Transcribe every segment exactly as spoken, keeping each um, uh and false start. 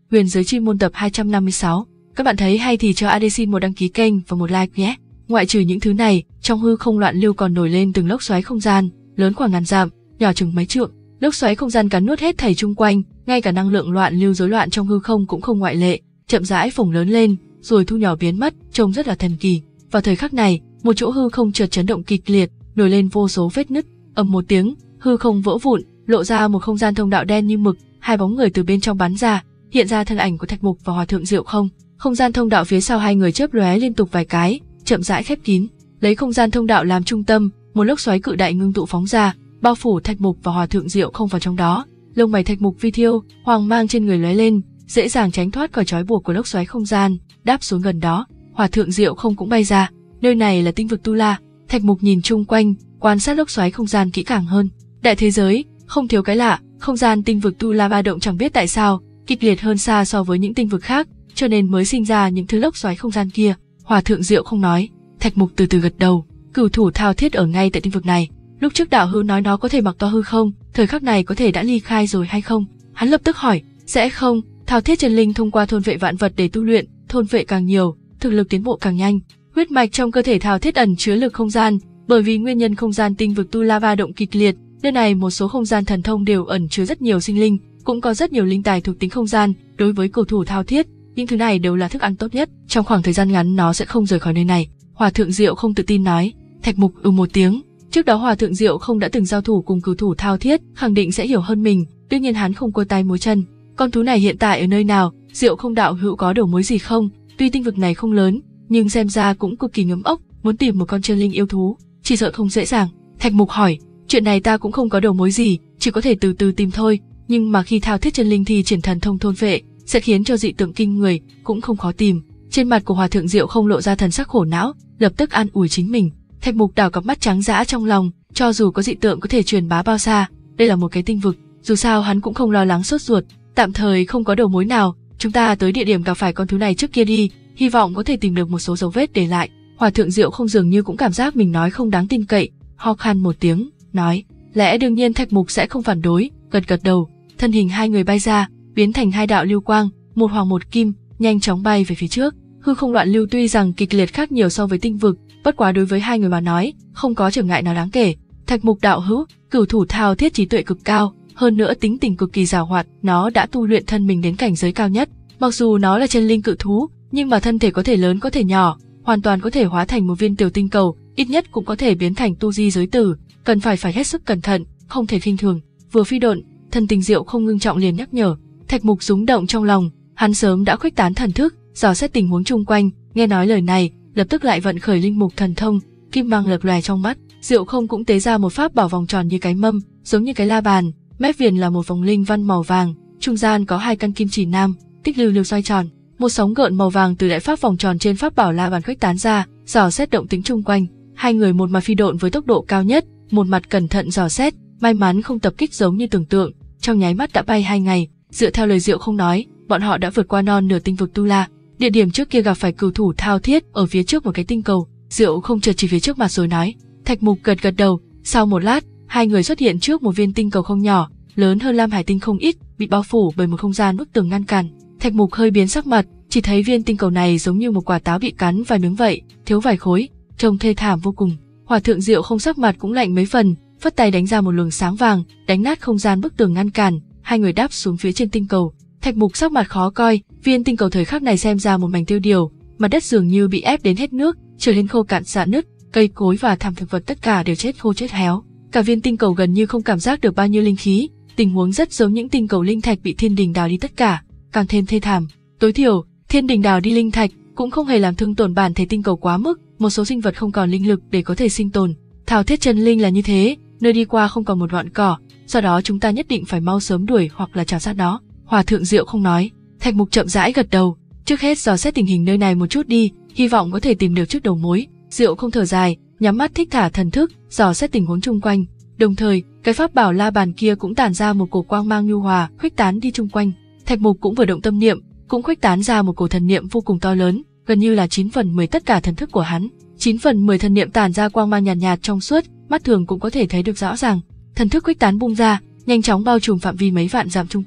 Huyền giới chuyên môn tập hai trăm năm mươi sáu. Các bạn thấy hay thì cho a đê xin một đăng ký kênh và một like nhé. Ngoại trừ những thứ này, trong hư không loạn lưu còn nổi lên từng lốc xoáy không gian, lớn khoảng ngàn dặm, nhỏ chừng mấy trượng. Lốc xoáy không gian cắn nuốt hết thảy chung quanh, ngay cả năng lượng loạn lưu rối loạn trong hư không cũng không ngoại lệ, chậm rãi phồng lớn lên, rồi thu nhỏ biến mất, trông rất là thần kỳ. Vào thời khắc này, một chỗ hư không chợt chấn động kịch liệt, nổi lên vô số vết nứt, ầm một tiếng, hư không vỡ vụn, lộ ra một không gian thông đạo đen như mực, hai bóng người từ bên trong bắn ra, hiện ra thân ảnh của Thạch Mục và Hòa Thượng Diệu Không. Không gian thông đạo phía sau hai người chớp lóe liên tục vài cái, chậm rãi khép kín. Lấy không gian thông đạo làm trung tâm, một lốc xoáy cự đại ngưng tụ phóng ra, bao phủ Thạch Mục và Hòa Thượng Diệu Không vào trong đó. Lông mày Thạch Mục vi thiêu, hoàng mang trên người lóe lên, dễ dàng tránh thoát khỏi trói buộc của lốc xoáy không gian, đáp xuống gần đó. Hòa Thượng Diệu Không cũng bay ra. Nơi này là tinh vực Tu La. Thạch Mục nhìn chung quanh, quan sát lốc xoáy không gian kỹ càng hơn. Đại thế giới, không thiếu cái lạ, không gian tinh vực Tu La ba động chẳng biết tại sao, kịch liệt hơn xa so với những tinh vực khác, cho nên mới sinh ra những thứ lốc xoáy không gian kia. Hòa Thượng Diệu Không nói. Thạch Mục từ từ gật đầu. Cửu thủ thao thiết ở ngay tại tinh vực này. Lúc trước đạo hữu nói nó có thể mặc to hư không, thời khắc này có thể đã ly khai rồi hay không? Hắn lập tức hỏi. Sẽ không, thao thiết chân linh thông qua thôn vệ vạn vật để tu luyện, thôn vệ càng nhiều, thực lực tiến bộ càng nhanh. Huyết mạch trong cơ thể thao thiết ẩn chứa lực không gian, bởi vì nguyên nhân không gian tinh vực Tu La va động kịch liệt, nơi này một số không gian thần thông đều ẩn chứa rất nhiều sinh linh, cũng có rất nhiều linh tài thuộc tính không gian. Đối với cầu thủ thao thiết, những thứ này đều là thức ăn tốt nhất. Trong khoảng thời gian ngắn nó sẽ không rời khỏi nơi này. Hòa Thượng Diệu Không tự tin nói. Thạch Mục ừ một tiếng. Trước đó Hòa Thượng Diệu Không đã từng giao thủ cùng cửu thủ thao thiết, khẳng định sẽ hiểu hơn mình. Đương nhiên hắn không quơ tay múa chân. Con thú này hiện tại ở nơi nào? Diệu Không đạo hữu có đầu mối gì không? Tuy tinh vực này không lớn, nhưng xem ra cũng cực kỳ ngấm ốc, muốn tìm một con chân linh yêu thú, chỉ sợ không dễ dàng. Thạch Mục hỏi. Chuyện này ta cũng không có đầu mối gì, chỉ có thể từ từ tìm thôi. Nhưng mà khi thao thiết chân linh thì triển thần thông thôn vệ, sẽ khiến cho dị tượng kinh người, cũng không khó tìm. Trên mặt của Hòa Thượng Diệu Không lộ ra thần sắc khổ não, lập tức an ủi chính mình. Thạch Mục đảo cặp mắt trắng dã trong lòng, cho dù có dị tượng có thể truyền bá bao xa, đây là một cái tinh vực, dù sao hắn cũng không lo lắng sốt ruột. Tạm thời không có đầu mối nào, chúng ta tới địa điểm gặp phải con thú này trước kia đi, hy vọng có thể tìm được một số dấu vết để lại. Hòa Thượng Diệu Không dường như cũng cảm giác mình nói không đáng tin cậy, ho khan một tiếng, nói. Lẽ đương nhiên Thạch Mục sẽ không phản đối, gật gật đầu. Thân hình hai người bay ra, biến thành hai đạo lưu quang, một hoàng một kim, nhanh chóng bay về phía trước. Hư không loạn lưu tuy rằng kịch liệt khác nhiều so với tinh vực, bất quá đối với hai người mà nói, không có trở ngại nào đáng kể. Thạch Mục đạo hữu, cửu thủ thao thiết trí tuệ cực cao, hơn nữa tính tình cực kỳ giàu hoạt, nó đã tu luyện thân mình đến cảnh giới cao nhất. Mặc dù nó là chân linh cự thú, nhưng mà thân thể có thể lớn có thể nhỏ, hoàn toàn có thể hóa thành một viên tiểu tinh cầu, ít nhất cũng có thể biến thành tu di giới tử, cần phải phải hết sức cẩn thận, không thể khinh thường. Vừa phi độn, Thần Tình Diệu Không ngưng trọng liền nhắc nhở. Thạch Mục rúng động trong lòng, hắn sớm đã khuếch tán thần thức, dò xét tình huống chung quanh, nghe nói lời này, lập tức lại vận khởi linh mục thần thông, kim mang lập lòe trong mắt. Diệu Không cũng tế ra một pháp bảo vòng tròn như cái mâm, giống như cái la bàn, mép viền là một vòng linh văn màu vàng, trung gian có hai căn kim chỉ nam, tích lưu lưu xoay tròn. Một sóng gợn màu vàng từ đại pháp vòng tròn trên pháp bảo la bàn khuếch tán ra, dò xét động tĩnh chung quanh. Hai người một mặt phi độn với tốc độ cao nhất, một mặt cẩn thận dò xét, may mắn không tập kích giống như tưởng tượng, trong nháy mắt đã bay hai ngày. Dựa theo lời Diệu Không nói, bọn họ đã vượt qua non nửa tinh vực Tu La. Địa điểm trước kia gặp phải cửu thủ thao thiết ở phía trước một cái tinh cầu. Diệu Không chợt chỉ phía trước mặt rồi nói. Thạch Mục gật gật đầu. Sau một lát, hai người xuất hiện trước một viên tinh cầu không nhỏ, lớn hơn Lam Hải tinh không ít, bị bao phủ bởi một không gian bức tường ngăn cản. Thạch Mục hơi biến sắc mặt, chỉ thấy viên tinh cầu này giống như một quả táo bị cắn và nướng vậy, thiếu vài khối, trông thê thảm vô cùng. Hòa Thượng Diệu Không sắc mặt cũng lạnh mấy phần, phất tay đánh ra một luồng sáng vàng, đánh nát không gian bức tường ngăn cản. Hai người đáp xuống phía trên tinh cầu. Thạch Mục sắc mặt khó coi, viên tinh cầu thời khắc này xem ra một mảnh tiêu điều, mặt đất dường như bị ép đến hết nước, trở nên khô cạn rạn nứt, cây cối và thảm thực vật tất cả đều chết khô chết héo. Cả viên tinh cầu gần như không cảm giác được bao nhiêu linh khí, tình huống rất giống những tinh cầu linh thạch bị thiên đình đào đi tất cả, càng thêm thê thảm. Tối thiểu, thiên đình đào đi linh thạch cũng không hề làm thương tổn bản thể tinh cầu quá mức, một số sinh vật không còn linh lực để có thể sinh tồn. Thao thiết chân linh là như thế, nơi đi qua không còn một ngọn cỏ, do đó chúng ta nhất định phải mau sớm đuổi hoặc là trảo sát nó. Hòa Thượng Diệu Không nói. Thạch Mục chậm rãi gật đầu. Trước hết dò xét tình hình nơi này một chút đi, hy vọng có thể tìm được trước đầu mối. Diệu Không thở dài, nhắm mắt thích thả thần thức, dò xét tình huống chung quanh. Đồng thời, cái pháp bảo la bàn kia cũng tản ra một cổ quang mang nhu hòa, khuếch tán đi chung quanh. Thạch Mục cũng vừa động tâm niệm, cũng khuếch tán ra một cổ thần niệm vô cùng to lớn, gần như là chín phần mười tất cả thần thức của hắn. chín phần mười thần niệm tản ra quang mang nhàn nhạt, nhạt trong suốt, mắt thường cũng có thể thấy được rõ ràng. Thần thức khuếch tán bung ra, nhanh chóng bao trùm phạm vi mấy vạn dặm chung quanh.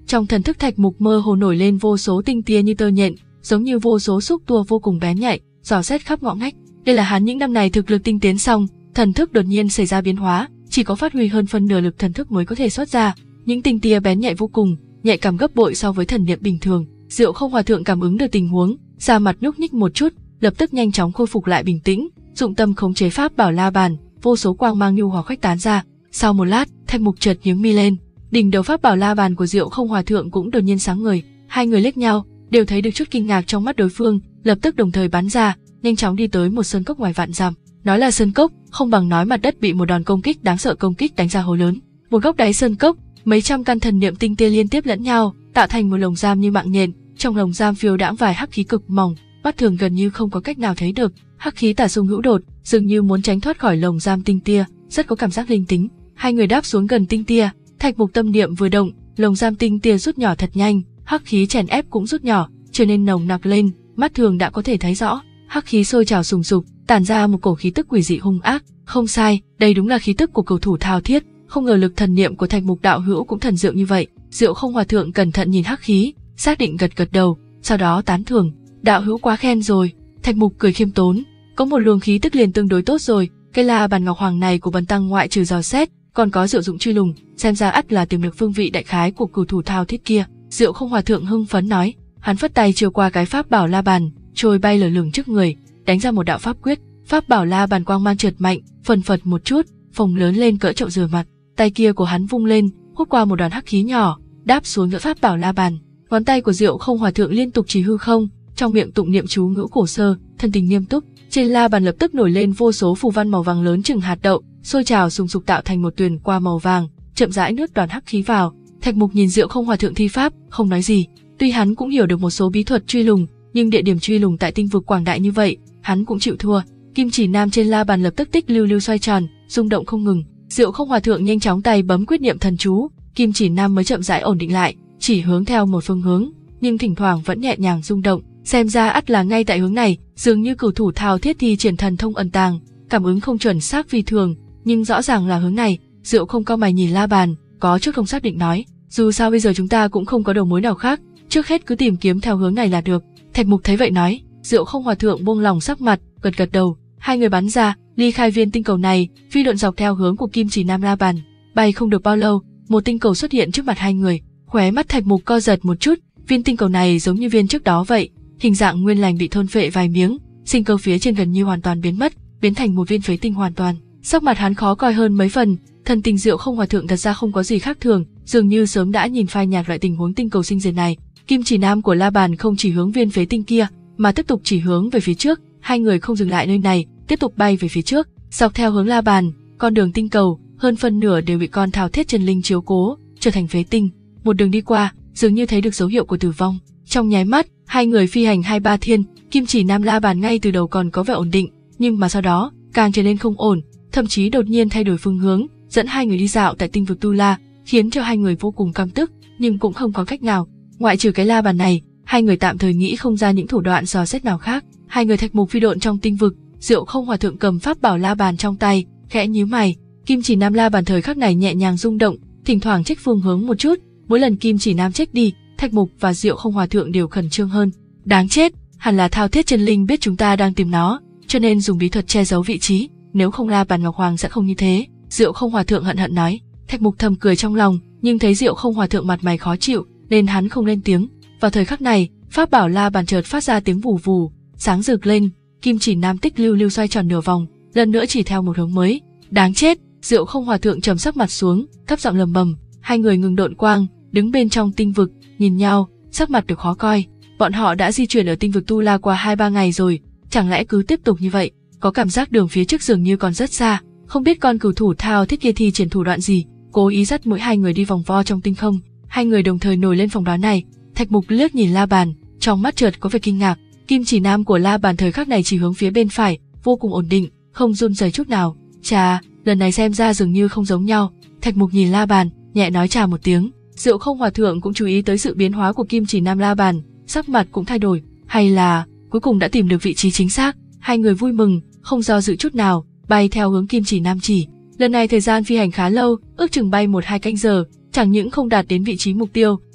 Trong thần thức Thạch Mục mơ hồ nổi lên vô số tinh tia như tơ nhện, giống như vô số xúc tua vô cùng bén nhạy, dò xét khắp ngõ ngách. Đây là hắn những năm này thực lực tinh tiến xong, thần thức đột nhiên xảy ra biến hóa, chỉ có phát huy hơn phân nửa lực thần thức mới có thể xuất ra. Những tinh tia bén nhạy vô cùng, nhạy cảm gấp bội so với thần niệm bình thường. Diệu Không Hòa Thượng cảm ứng được tình huống, da mặt nhúc nhích một chút, lập tức nhanh chóng khôi phục lại bình tĩnh, dụng tâm khống chế pháp bảo la bàn, vô số quang mang nhu hòa khuếch tán ra. Sau một lát, Thạch Mục chợt nhướng mi lên, đỉnh đầu pháp bảo la bàn của Diệu Không Hòa Thượng cũng đột nhiên sáng ngời. Hai người liếc nhau, đều thấy được chút kinh ngạc trong mắt đối phương, lập tức đồng thời bắn ra, nhanh chóng đi tới một sơn cốc ngoài vạn dặm. Nói là sơn cốc, không bằng nói mặt đất bị một đòn công kích đáng sợ công kích đánh ra hố lớn. Một góc đáy sơn cốc, mấy trăm căn thần niệm tinh tia liên tiếp lẫn nhau, tạo thành một lồng giam như mạng nhện. Trong lồng giam phiêu đãng vài hắc khí cực mỏng, mắt thường gần như không có cách nào thấy được. Hắc khí tả xung hữu đột, dường như muốn tránh thoát khỏi lồng giam tinh tia, rất có cảm giác linh tính. Hai người đáp xuống gần tinh tia, Thạch Mục tâm niệm vừa động, lồng giam tinh tia rút nhỏ thật nhanh, hắc khí chèn ép cũng rút nhỏ, trở nên nồng nặc lên, mắt thường đã có thể thấy rõ. Hắc khí sôi trào sùng sục, tản ra một cổ khí tức quỷ dị hung ác. Không sai, đây đúng là khí tức của cầu thủ thao thiết. Không ngờ lực thần niệm của Thạch Mục đạo hữu cũng thần diệu như vậy. Diệu Không Hòa Thượng cẩn thận nhìn hắc khí, xác định gật gật đầu, sau đó tán thưởng, đạo hữu quá khen rồi. Thạch Mục cười khiêm tốn, có một luồng khí tức liền tương đối tốt rồi. Cái la bàn ngọc hoàng này của bần tăng ngoại trừ dò xét, còn có diệu dụng truy lùng, xem ra ắt là tìm được phương vị đại khái của cửu thủ thao thiết kia. Diệu Không Hòa Thượng hưng phấn nói, hắn phất tay chiều qua cái pháp bảo la bàn, trôi bay lờ lửng trước người, đánh ra một đạo pháp quyết. Pháp bảo la bàn quang mang chợt mạnh, phần phật một chút, phồng lớn lên cỡ chậu rửa mặt. Tay kia của hắn vung lên, hút qua một đoàn hắc khí nhỏ, đáp xuống giữa pháp bảo la bàn. Ngón tay của Diệu Không Hòa Thượng liên tục chỉ hư không, trong miệng tụng niệm chú ngữ cổ sơ, thân tình nghiêm túc. Trên la bàn lập tức nổi lên vô số phù văn màu vàng lớn chừng hạt đậu, sôi trào sùng sục tạo thành một tuyền qua màu vàng, chậm rãi nuốt đoàn hắc khí vào. Thạch Mục nhìn Diệu Không Hòa Thượng thi pháp, không nói gì. Tuy hắn cũng hiểu được một số bí thuật truy lùng, nhưng địa điểm truy lùng tại tinh vực quảng đại như vậy, hắn cũng chịu thua. Kim chỉ nam trên la bàn lập tức tích lưu lưu xoay tròn, rung động không ngừng. Diệu Không Hòa Thượng nhanh chóng tay bấm quyết niệm thần chú, kim chỉ nam mới chậm rãi ổn định lại, chỉ hướng theo một phương hướng, nhưng thỉnh thoảng vẫn nhẹ nhàng rung động. Xem ra ắt là ngay tại hướng này, dường như cửu thủ thao thiết thi triển thần thông ẩn tàng, cảm ứng không chuẩn xác phi thường, nhưng rõ ràng là hướng này. Diệu Không cau mày nhìn la bàn, có chút không xác định nói, dù sao bây giờ chúng ta cũng không có đầu mối nào khác, trước hết cứ tìm kiếm theo hướng này là được. Thạch Mục thấy vậy nói. Diệu Không Hòa Thượng buông lòng sắc mặt, gật gật đầu. Hai người bắn ra, ly khai viên tinh cầu này, phi độn dọc theo hướng của kim chỉ nam la bàn. Bay không được bao lâu, một tinh cầu xuất hiện trước mặt hai người. Khóe mắt Thạch Mục co giật một chút, viên tinh cầu này giống như viên trước đó vậy, hình dạng nguyên lành bị thôn phệ vài miếng, sinh cơ phía trên gần như hoàn toàn biến mất, biến thành một viên phế tinh hoàn toàn. Sắc mặt hắn khó coi hơn mấy phần, thần tình Diệu Không Hòa Thượng thật ra không có gì khác thường, dường như sớm đã nhìn phai nhạt loại tình huống tinh cầu sinh diệt này. Kim chỉ nam của la bàn không chỉ hướng viên phế tinh kia, mà tiếp tục chỉ hướng về phía trước. Hai người không dừng lại nơi này, tiếp tục bay về phía trước, dọc theo hướng la bàn, con đường tinh cầu hơn phân nửa đều bị con thao thiết chân linh chiếu cố, trở thành phế tinh. Một đường đi qua, dường như thấy được dấu hiệu của tử vong. Trong nháy mắt, hai người phi hành hai ba thiên, kim chỉ nam la bàn ngay từ đầu còn có vẻ ổn định, nhưng mà sau đó càng trở nên không ổn, thậm chí đột nhiên thay đổi phương hướng, dẫn hai người đi dạo tại tinh vực Tu La, khiến cho hai người vô cùng căm tức, nhưng cũng không có cách nào. Ngoại trừ cái la bàn này, hai người tạm thời nghĩ không ra những thủ đoạn dò xét nào khác. Hai người Thạch Mục phi độn trong tinh vực, Diệu Không Hòa Thượng cầm pháp bảo la bàn trong tay, khẽ nhíu mày. Kim chỉ nam la bàn thời khắc này nhẹ nhàng rung động, thỉnh thoảng trách phương hướng một chút. Mỗi lần kim chỉ nam trách đi, Thạch Mục và Diệu Không Hòa Thượng đều khẩn trương hơn. Đáng chết, hẳn là thao thiết chân linh biết chúng ta đang tìm nó, cho nên dùng bí thuật che giấu vị trí, nếu không la bàn ngọc hoàng sẽ không như thế. Diệu Không Hòa Thượng hận hận nói. Thạch Mục thầm cười trong lòng, nhưng thấy Diệu Không Hòa Thượng mặt mày khó chịu, nên hắn không lên tiếng. Vào thời khắc này, pháp bảo la bàn chợt phát ra tiếng vù vù, sáng rực lên, kim chỉ nam tích lưu lưu xoay tròn nửa vòng, lần nữa chỉ theo một hướng mới. Đáng chết, Diệu Không Hòa Thượng trầm sắc mặt xuống, thấp giọng lầm bầm. Hai người ngừng độn quang, đứng bên trong tinh vực, nhìn nhau, sắc mặt được khó coi. Bọn họ đã di chuyển ở tinh vực Tu La qua hai ba ngày rồi, chẳng lẽ cứ tiếp tục như vậy? Có cảm giác đường phía trước dường như còn rất xa, không biết con cửu thủ thao thiết kia thi triển thủ đoạn gì, cố ý dắt mỗi hai người đi vòng vo trong tinh không. Hai người đồng thời nổi lên phỏng đoán này. Thạch Mục liếc nhìn la bàn, trong mắt chợt có vẻ kinh ngạc. Kim chỉ nam của la bàn thời khắc này chỉ hướng phía bên phải, vô cùng ổn định, không run rẩy chút nào. Chà, lần này xem ra dường như không giống nhau. Thạch Mục nhìn la bàn, nhẹ nói chà một tiếng. Diệu Không Hòa Thượng cũng chú ý tới sự biến hóa của kim chỉ nam la bàn, sắc mặt cũng thay đổi. Hay là cuối cùng đã tìm được vị trí chính xác? Hai người vui mừng, không do dự chút nào, bay theo hướng kim chỉ nam chỉ. Lần này thời gian phi hành khá lâu, ước chừng bay một hai canh giờ, chẳng những không đạt đến vị trí mục tiêu,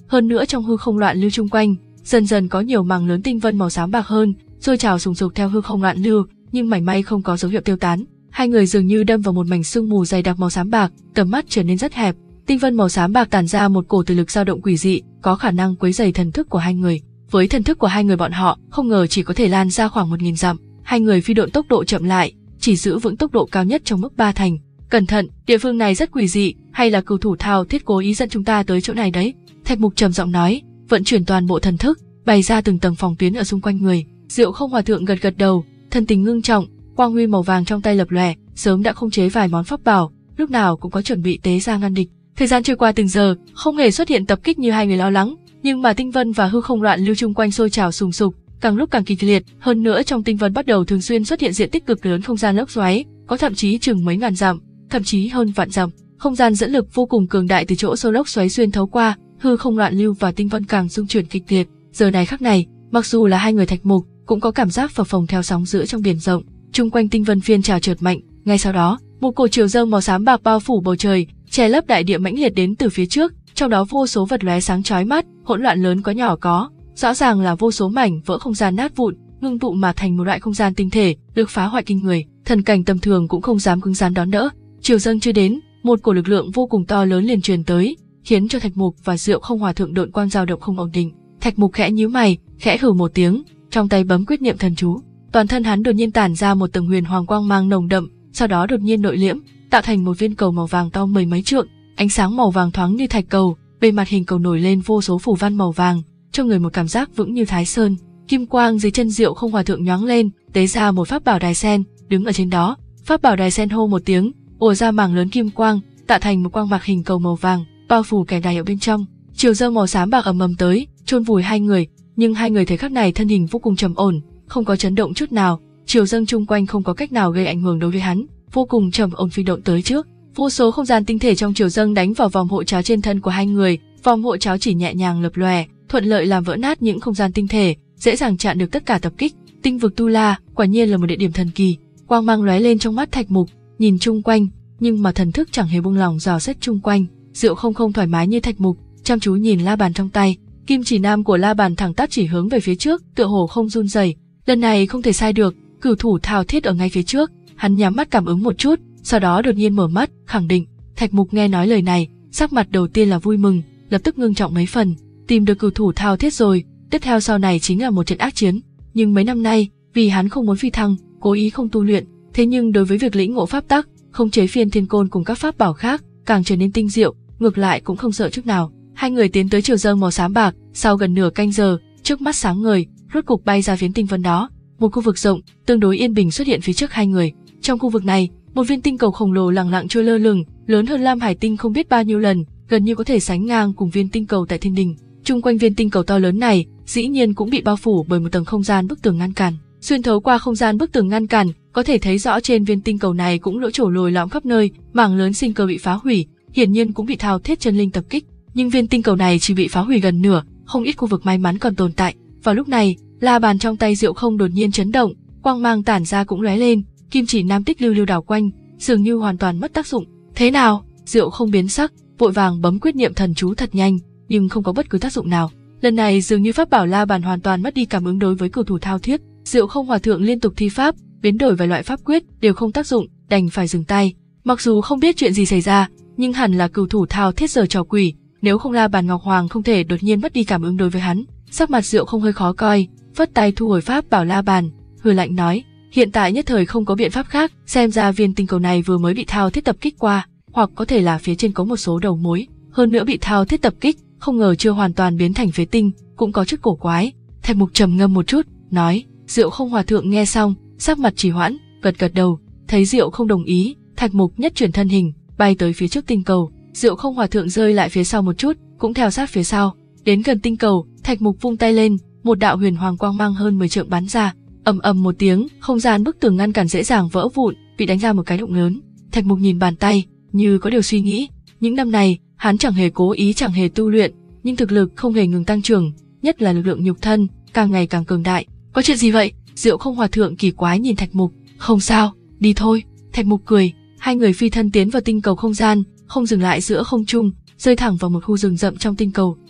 hơn nữa trong hư không loạn lưu chung quanh, dần dần có nhiều mảng lớn tinh vân màu xám bạc hơn, sôi trào sùng sục theo hư không loạn lưu, nhưng mảy may không có dấu hiệu tiêu tán. Hai người dường như đâm vào một mảnh sương mù dày đặc màu xám bạc, tầm mắt trở nên rất hẹp. Tinh vân màu xám bạc tản ra một cổ từ lực dao động quỷ dị, có khả năng quấy rầy thần thức của hai người. Với thần thức của hai người bọn họ, không ngờ chỉ có thể lan ra khoảng một nghìn dặm. Hai người phi độn tốc độ chậm lại, chỉ giữ vững tốc độ cao nhất trong mức ba thành. Cẩn thận, địa phương này rất quỷ dị, hay là cửu thủ thao thiết cố ý dẫn chúng ta tới chỗ này đấy? Thạch Mục trầm giọng nói, vận chuyển toàn bộ thần thức, bày ra từng tầng phòng tuyến ở xung quanh người. Diệu Không Hòa thượng gật gật đầu, thân tình ngưng trọng, quang huy màu vàng trong tay lập lòe, sớm đã khống chế vài món pháp bảo, lúc nào cũng có chuẩn bị tế ra ngăn địch. Thời gian trôi qua từng giờ, không hề xuất hiện tập kích như hai người lo lắng, nhưng mà tinh vân và hư không loạn lưu chung quanh sôi trào sùng sục, càng lúc càng kịch liệt, hơn nữa trong tinh vân bắt đầu thường xuyên xuất hiện diện tích cực lớn không gian lốc xoáy, có thậm chí chừng mấy ngàn dặm, thậm chí hơn vạn dặm. Không gian dẫn lực vô cùng cường đại từ chỗ sâu lốc xoáy xuyên thấu qua, hư không loạn lưu và tinh vân càng rung chuyển kịch liệt. Giờ này khắc này, mặc dù là hai người Thạch Mục, cũng có cảm giác phập phồng theo sóng giữa trong biển rộng. Chung quanh tinh vân phiên trào chợt mạnh, ngay sau đó, một cổ chiều dâng màu xám bạc bao phủ bầu trời, che lấp đại địa mãnh liệt đến từ phía trước, trong đó vô số vật lóe sáng chói mắt, hỗn loạn lớn có nhỏ có, rõ ràng là vô số mảnh vỡ không gian nát vụn, ngưng tụ mà thành một loại không gian tinh thể, được phá hoại kinh người, thần cảnh tầm thường cũng không dám cứng rắn đón đỡ. Chiều dâng chưa đến, một cổ lực lượng vô cùng to lớn liền truyền tới, khiến cho Thạch Mục và Diệu Không Hòa thượng độn quang dao động không ổn định. Thạch Mục khẽ nhíu mày, khẽ hừ một tiếng, trong tay bấm quyết niệm thần chú, toàn thân hắn đột nhiên tản ra một tầng huyền hoàng quang mang nồng đậm, sau đó đột nhiên nội liễm, tạo thành một viên cầu màu vàng to mười mấy trượng, ánh sáng màu vàng thoáng như thạch cầu, bề mặt hình cầu nổi lên vô số phù văn màu vàng, cho người một cảm giác vững như Thái Sơn. Kim quang dưới chân Diệu Không Hòa thượng nhoáng lên, tế ra một pháp bảo đài sen, đứng ở trên đó, pháp bảo đài sen hô một tiếng, ùa ra mảng lớn kim quang, tạo thành một quang mạc hình cầu màu vàng, bao phủ kẻ đài ở bên trong. Chiều dâng màu xám bạc ầm ầm tới, chôn vùi hai người, nhưng hai người thời khắc này thân hình vô cùng trầm ổn, không có chấn động chút nào. Chiều dâng chung quanh không có cách nào gây ảnh hưởng đối với hắn, vô cùng trầm ổn phi độn tới trước. Vô số không gian tinh thể trong chiều dâng đánh vào vòng hộ cháo trên thân của hai người, vòng hộ cháo chỉ nhẹ nhàng lập lòe, thuận lợi làm vỡ nát những không gian tinh thể, dễ dàng chặn được tất cả tập kích. Tinh vực Tu La quả nhiên là một địa điểm thần kỳ. Quang mang lóe lên trong mắt Thạch Mục, nhìn chung quanh, nhưng mà thần thức chẳng hề buông lỏng dò xét chung quanh. Diệu Không không thoải mái như Thạch Mục, chăm chú nhìn la bàn trong tay, kim chỉ nam của la bàn thẳng tắp chỉ hướng về phía trước, tựa hồ không run rẩy. Lần này không thể sai được, cửu thủ thao thiết ở ngay phía trước. Hắn nhắm mắt cảm ứng một chút, sau đó đột nhiên mở mắt, khẳng định. Thạch Mục nghe nói lời này, sắc mặt đầu tiên là vui mừng, lập tức ngưng trọng mấy phần. Tìm được cửu thủ thao thiết rồi, tiếp theo sau này chính là một trận ác chiến. Nhưng mấy năm nay, vì hắn không muốn phi thăng, cố ý không tu luyện, thế nhưng đối với việc lĩnh ngộ pháp tắc, khống chế phiên thiên côn cùng các pháp bảo khác, càng trở nên tinh diệu, ngược lại cũng không sợ chút nào. Hai người tiến tới chiều dâng màu xám bạc, sau gần nửa canh giờ, trước mắt sáng ngời, rốt cục bay ra phiến tinh vân đó. Một khu vực rộng, tương đối yên bình xuất hiện phía trước hai người. Trong khu vực này, một viên tinh cầu khổng lồ lẳng lặng trôi lơ lửng, lớn hơn Lam Hải tinh không biết bao nhiêu lần, gần như có thể sánh ngang cùng viên tinh cầu tại Thiên Đình. Chung quanh viên tinh cầu to lớn này, dĩ nhiên cũng bị bao phủ bởi một tầng không gian bức tường ngăn cản. Xuyên thấu qua không gian bức tường ngăn cản, có thể thấy rõ trên viên tinh cầu này cũng lỗ chỗ lồi lõm khắp nơi, mảng lớn sinh cơ bị phá hủy, hiển nhiên cũng bị thao thiết chân linh tập kích. Nhưng viên tinh cầu này chỉ bị phá hủy gần nửa, không ít khu vực may mắn còn tồn tại. Vào lúc này, la bàn trong tay Diệu Không đột nhiên chấn động, quang mang tản ra cũng lóe lên, kim chỉ nam tích lưu lưu đảo quanh, dường như hoàn toàn mất tác dụng. Thế nào? Diệu Không biến sắc, vội vàng bấm quyết niệm thần chú thật nhanh, nhưng không có bất cứ tác dụng nào. Lần này dường như pháp bảo la bàn hoàn toàn mất đi cảm ứng đối với cửu thủ thao thiết. Diệu Không Hòa thượng liên tục thi pháp, biến đổi vài loại pháp quyết đều không tác dụng, đành phải dừng tay. Mặc dù không biết chuyện gì xảy ra, nhưng hẳn là cửu thủ thao thiết giở trò quỷ, nếu không la bàn ngọc hoàng không thể đột nhiên mất đi cảm ứng đối với hắn. Sắc mặt Diệu Không hơi khó coi, phất tay thu hồi pháp bảo la bàn, hừ lạnh nói, hiện tại nhất thời không có biện pháp khác, xem ra viên tinh cầu này vừa mới bị thao thiết tập kích qua, hoặc có thể là phía trên có một số đầu mối, hơn nữa bị thao thiết tập kích, không ngờ chưa hoàn toàn biến thành phế tinh, cũng có chút cổ quái. Thạch Mục trầm ngâm một chút, nói. Diệu Không Hòa thượng nghe xong, sắc mặt trì hoãn, gật gật đầu. Thấy Diệu Không đồng ý, Thạch Mục nhất chuyển thân hình, bay tới phía trước tinh cầu. Diệu Không Hòa thượng rơi lại phía sau một chút, cũng theo sát phía sau. Đến gần tinh cầu, Thạch Mục vung tay lên, một đạo huyền hoàng quang mang hơn mười trượng bắn ra, ầm ầm một tiếng, không gian bức tường ngăn cản dễ dàng vỡ vụn, bị đánh ra một cái động lớn. Thạch Mục nhìn bàn tay, như có điều suy nghĩ. Những năm này, hắn chẳng hề cố ý, chẳng hề tu luyện, nhưng thực lực không hề ngừng tăng trưởng, nhất là lực lượng nhục thân càng ngày càng cường đại. Có chuyện gì vậy? Diệu Không Hòa thượng kỳ quái nhìn Thạch Mục. Không sao, đi thôi. Thạch Mục cười. Hai người phi thân tiến vào tinh cầu không gian, không dừng lại giữa không trung, rơi thẳng vào một khu rừng rậm trong tinh cầu.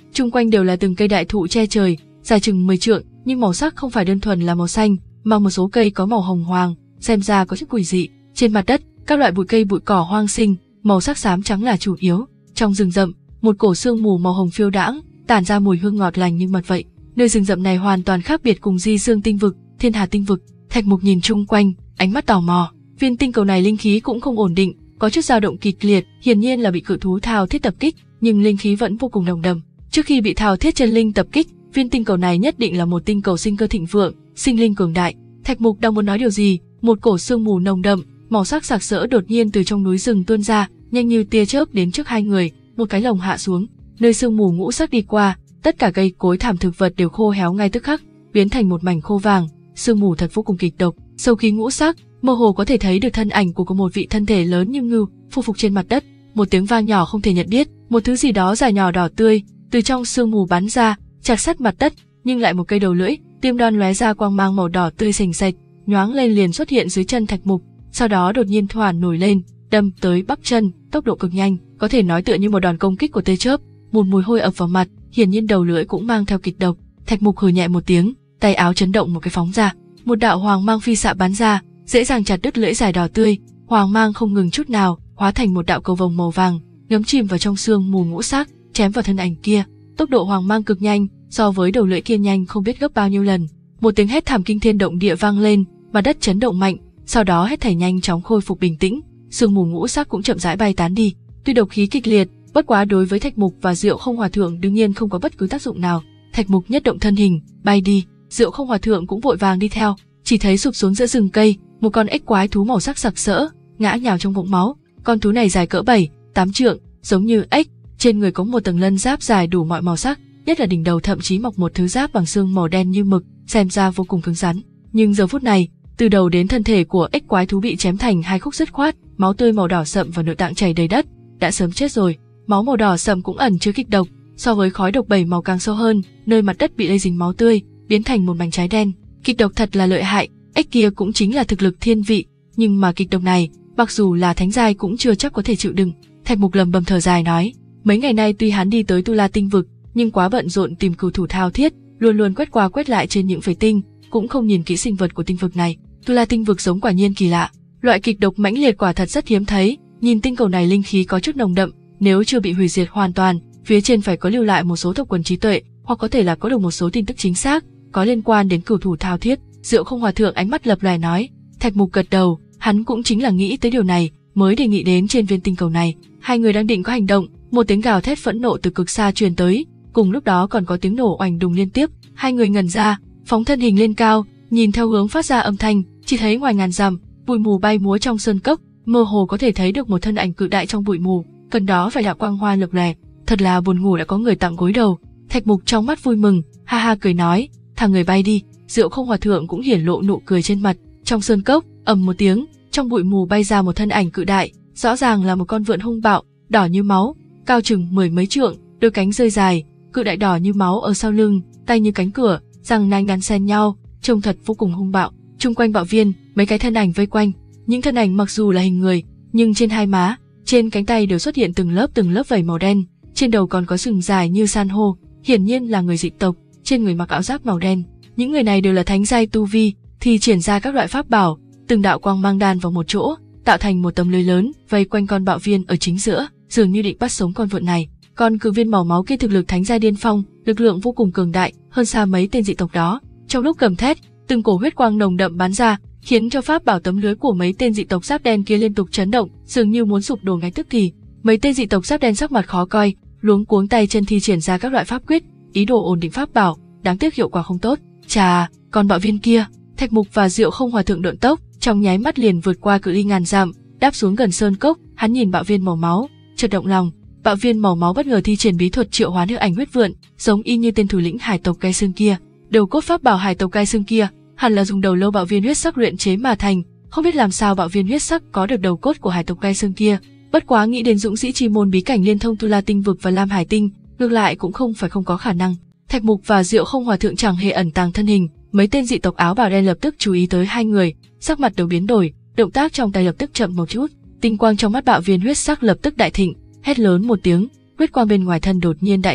chung quanh đều là từng cây đại thụ che trời, dài chừng mười trượng, nhưng màu sắc không phải đơn thuần là màu xanh, mà một số cây có màu hồng hoàng, xem ra có chút quỷ dị. Trên mặt đất, các loại bụi cây bụi cỏ hoang sinh, màu sắc xám trắng là chủ yếu. Trong rừng rậm, một cổ sương mù màu hồng phiêu đãng, tản ra mùi hương ngọt lành như mật vậy. Nơi rừng rậm này hoàn toàn khác biệt cùng Di Dương tinh vực, Thiên Hà tinh vực. Thạch Mục nhìn chung quanh, ánh mắt tò mò. Viên tinh cầu này linh khí cũng không ổn định, có chút dao động kịch liệt, hiển nhiên là bị cự thú thao thiết tập kích, nhưng linh khí vẫn vô cùng nồng đậm. Trước khi bị thao thiết chân linh tập kích, viên tinh cầu này nhất định là một tinh cầu sinh cơ thịnh vượng, sinh linh cường đại. Thạch Mục đang muốn nói điều gì, một cổ sương mù nồng đậm, màu sắc sặc sỡ đột nhiên từ trong núi rừng tuôn ra, nhanh như tia chớp đến trước hai người, một cái lồng hạ xuống. Nơi sương mù ngũ sắc đi qua, tất cả cây cối thảm thực vật đều khô héo ngay tức khắc, biến thành một mảnh khô vàng. Sương mù thật vô cùng kịch độc, sâu khí ngũ sắc, mơ hồ có thể thấy được thân ảnh của một vị thân thể lớn như ngưu phù phục trên mặt đất. Một tiếng vang nhỏ không thể nhận biết, một thứ gì đó dài nhỏ đỏ tươi từ trong sương mù bắn ra, chặt sát mặt đất, nhưng lại một cây đầu lưỡi tiêm đoan lóe ra quang mang màu đỏ tươi sành sạch, nhoáng lên liền xuất hiện dưới chân Thạch Mục, sau đó đột nhiên thoản nổi lên, đâm tới bắp chân, tốc độ cực nhanh, có thể nói tựa như một đòn công kích của tia chớp. Một mùi hôi ập vào mặt, hiển nhiên đầu lưỡi cũng mang theo kịch độc. Thạch Mục hừ nhẹ một tiếng, tay áo chấn động một cái phóng ra, một đạo hoàng mang phi xạ bắn ra, dễ dàng chặt đứt lưỡi dài đỏ tươi. Hoàng mang không ngừng chút nào, hóa thành một đạo cầu vồng màu vàng, ngấm chìm vào trong sương mù ngũ sắc, chém vào thân ảnh kia. Tốc độ hoàng mang cực nhanh, so với đầu lưỡi kia nhanh không biết gấp bao nhiêu lần. Một tiếng hét thảm kinh thiên động địa vang lên, mặt đất chấn động mạnh, sau đó hết thảy nhanh chóng khôi phục bình tĩnh, sương mù ngũ sắc cũng chậm rãi bay tán đi. Tuy độc khí kịch liệt, bất quá đối với Thạch Mục và Diệu Không Hòa Thượng đương nhiên không có bất cứ tác dụng nào. Thạch Mục nhất động thân hình, bay đi, Diệu Không Hòa Thượng cũng vội vàng đi theo, chỉ thấy sụp xuống giữa rừng cây, một con ếch quái thú màu sắc sặc sỡ, ngã nhào trong vũng máu. Con thú này dài cỡ bảy, tám trượng, giống như ếch, trên người có một tầng lân giáp dài đủ mọi màu sắc, nhất là đỉnh đầu thậm chí mọc một thứ giáp bằng xương màu đen như mực, xem ra vô cùng cứng rắn. Nhưng giờ phút này, từ đầu đến thân thể của ếch quái thú bị chém thành hai khúc dứt khoát, máu tươi màu đỏ sậm và nội tạng chảy đầy đất, đã sớm chết rồi. Máu màu đỏ sậm cũng ẩn chứa kịch độc, so với khói độc bảy màu càng sâu hơn, nơi mặt đất bị lây dính máu tươi, biến thành một mảnh trái đen. Kịch độc thật là lợi hại, ếch kia cũng chính là thực lực thiên vị, nhưng mà kịch độc này, mặc dù là thánh giai cũng chưa chắc có thể chịu đựng. Thạch Mục lầm bầm thở dài nói, mấy ngày nay tuy hắn đi tới Tu La tinh vực, nhưng quá bận rộn tìm cửu thủ thao thiết, luôn luôn quét qua quét lại trên những phế tinh, cũng không nhìn kỹ sinh vật của tinh vực này. Tu La tinh vực giống quả nhiên kỳ lạ, loại kịch độc mãnh liệt quả thật rất hiếm thấy. Nhìn tinh cầu này linh khí có chút nồng đậm, nếu chưa bị hủy diệt hoàn toàn, phía trên phải có lưu lại một số tộc quần trí tuệ, hoặc có thể là có được một số tin tức chính xác có liên quan đến cửu thủ thao thiết. Diệu Không Hòa Thượng ánh mắt lập lòe nói. Thạch Mục gật đầu, hắn cũng chính là nghĩ tới điều này mới đề nghị đến trên viên tinh cầu này. Hai người đang định có hành động, một tiếng gào thét phẫn nộ từ cực xa truyền tới, cùng lúc đó còn có tiếng nổ oành đùng liên tiếp. Hai người ngẩn ra, phóng thân hình lên cao, nhìn theo hướng phát ra âm thanh, chỉ thấy ngoài ngàn dặm, bụi mù bay múa trong sơn cốc, mơ hồ có thể thấy được một thân ảnh cự đại trong bụi mù, gần đó phải đạo quang hoa lập lòe. Thật là buồn ngủ đã có người tặng gối đầu. Thạch Mục trong mắt vui mừng, ha ha cười nói, thằng người bay đi. Diệu Không Hòa Thượng cũng hiển lộ nụ cười trên mặt. Trong sơn cốc, ầm một tiếng, trong bụi mù bay ra một thân ảnh cự đại, rõ ràng là một con vượn hung bạo, đỏ như máu, cao chừng mười mấy trượng, đôi cánh rơi dài, cự đại đỏ như máu ở sau lưng, tay như cánh cửa, răng nanh đan xen nhau, trông thật vô cùng hung bạo. Trung quanh bạo viên, mấy cái thân ảnh vây quanh, những thân ảnh mặc dù là hình người, nhưng trên hai má, trên cánh tay đều xuất hiện từng lớp từng lớp vảy màu đen, trên đầu còn có sừng dài như san hô, hiển nhiên là người dị tộc, trên người mặc áo giáp màu đen. Những người này đều là thánh giai tu vi, thì triển ra các loại pháp bảo, từng đạo quang mang đan vào một chỗ, tạo thành một tấm lưới lớn vây quanh con bạo viên ở chính giữa, dường như định bắt sống con vượn này. Con cự viên màu máu kia thực lực thánh giai điên phong, lực lượng vô cùng cường đại, hơn xa mấy tên dị tộc đó. Trong lúc gầm thét, từng cổ huyết quang nồng đậm bắn ra, khiến cho pháp bảo tấm lưới của mấy tên dị tộc giáp đen kia liên tục chấn động, dường như muốn sụp đổ ngay tức thì. Mấy tên dị tộc giáp đen sắc mặt khó coi, luống cuống tay chân thi triển ra các loại pháp quyết, ý đồ ổn định pháp bảo, đáng tiếc hiệu quả không tốt. Chà, con bạo viên kia! Thạch Mục và Diệu Không Hòa Thượng độn tốc, trong nháy mắt liền vượt qua cự ly ngàn dặm, đáp xuống gần sơn cốc. Hắn nhìn bạo viên màu máu, chợt động lòng. Bạo viên màu máu bất ngờ thi triển bí thuật triệu hoán hư ảnh huyết vượn, giống y như tên thủ lĩnh hải tộc gai xương kia. Đầu cốt pháp bảo hải tộc gai xương kia hẳn là dùng đầu lâu bạo viên huyết sắc luyện chế mà thành, không biết làm sao bạo viên huyết sắc có được đầu cốt của hải tộc gai xương kia. Bất quá nghĩ đến dũng sĩ chi môn bí cảnh liên thông Tu La tinh vực và Lam Hải tinh, ngược lại cũng không phải không có khả năng. Thạch Mục và Diệu Không Hòa Thượng chẳng hề ẩn tàng thân hình, mấy tên dị tộc áo bào đen lập tức chú ý tới hai người, sắc mặt đều biến đổi, động tác trong tay lập tức chậm một chút. Tinh quang trong mắt bạo viên huyết sắc lập tức đại thịnh, hét lớn một tiếng, huyết quang bên ngoài thân đột nhiên đại thịnh,